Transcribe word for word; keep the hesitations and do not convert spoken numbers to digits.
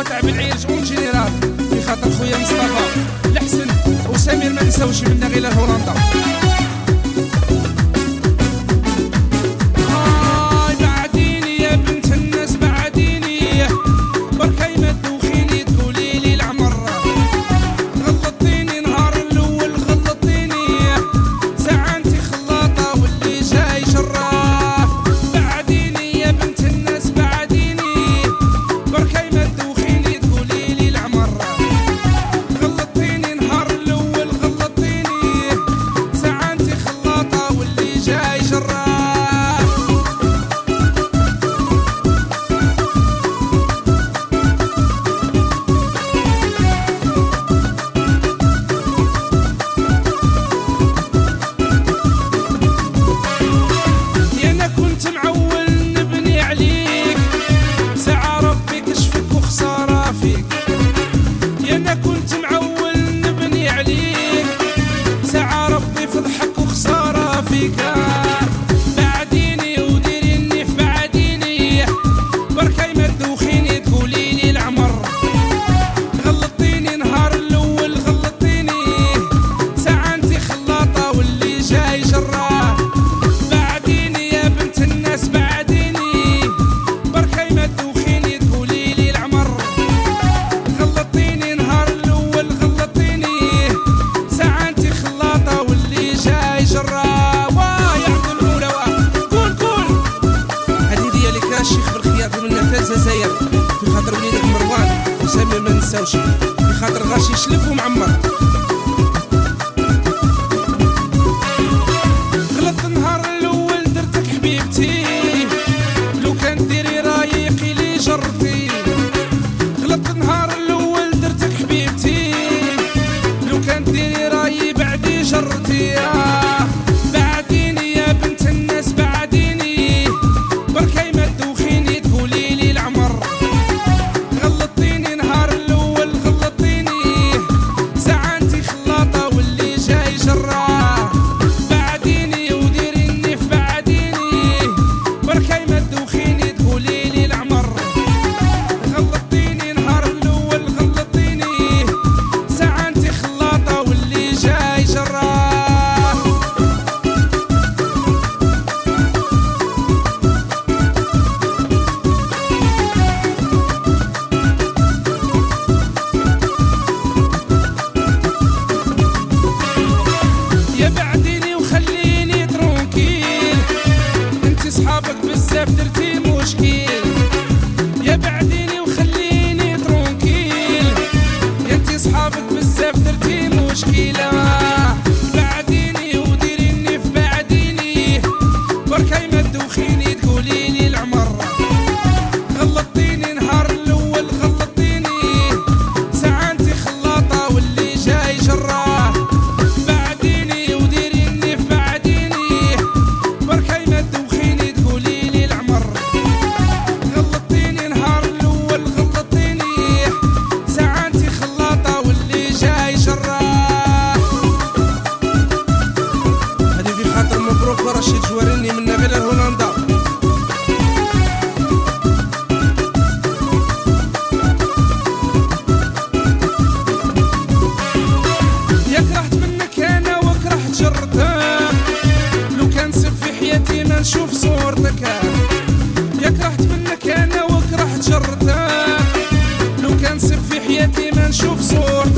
تاع بالعيرج اون جينيرال في خاطر خويا مصطفى الحسن وسمير ما نساوش منا غير هولندا. بعديني وديريني في بعديني بركاي ما تدوخيني تقوليلي العمر غلطيني نهار الاول غلطيني ساعة انتي خلاطة واللي جاي جراه. بعديني يا بنت الناس بعديني بركاي ما تدوخيني تقوليلي العمر غلطيني نهار الاول غلطيني ساعة انتي خلاطة واللي جاي جراه. الشيخ بالخياط من نفاذ الجزائر في خاطر وليدك مروان وسامي ما نساوش في خاطر غاشي شلف ومعمر. غلط النهار الاول درتك حبيبتي لو كان ديري رايقي لي جرتي. غلط النهار الاول درتك حبيبتي لو كان ديري رايي بعدي جرتي. آه بعديني يا بنت الناس بعديني بركاي ما تدوخيني تقوليلي العمر غلطيني نهار الاول غلطيني ساعة انتي خلاطة واللي جاي جراه. بعديني وديريني في بعديني بركاي ما تدوخيني تقوليلي العمر غلطيني نهار الاول غلطيني ساعة انتي خلاطة واللي جاي جراه. بعديني وخليني ترونكيل انتي صحابك بزاف درتي مشكيل. يا بعديني وخليني ترونكيل انتي صحابك بزاف درتي مشكيلة. بعديني وديريني في بعديني بركاي ما تدوخيني تقوليلي العمر غلطيني نهار الاول غلطيني ساعة انتي خلاطة واللي جاي جراه. رشيد جواريني من غير هولندا. يا كرهت منك انا وكرهت جرتك لو كان سب في حياتي ما نشوف صورتك. يا كرهت منك انا وكرهت جرتك لو كان سب في حياتي ما نشوف صورتك.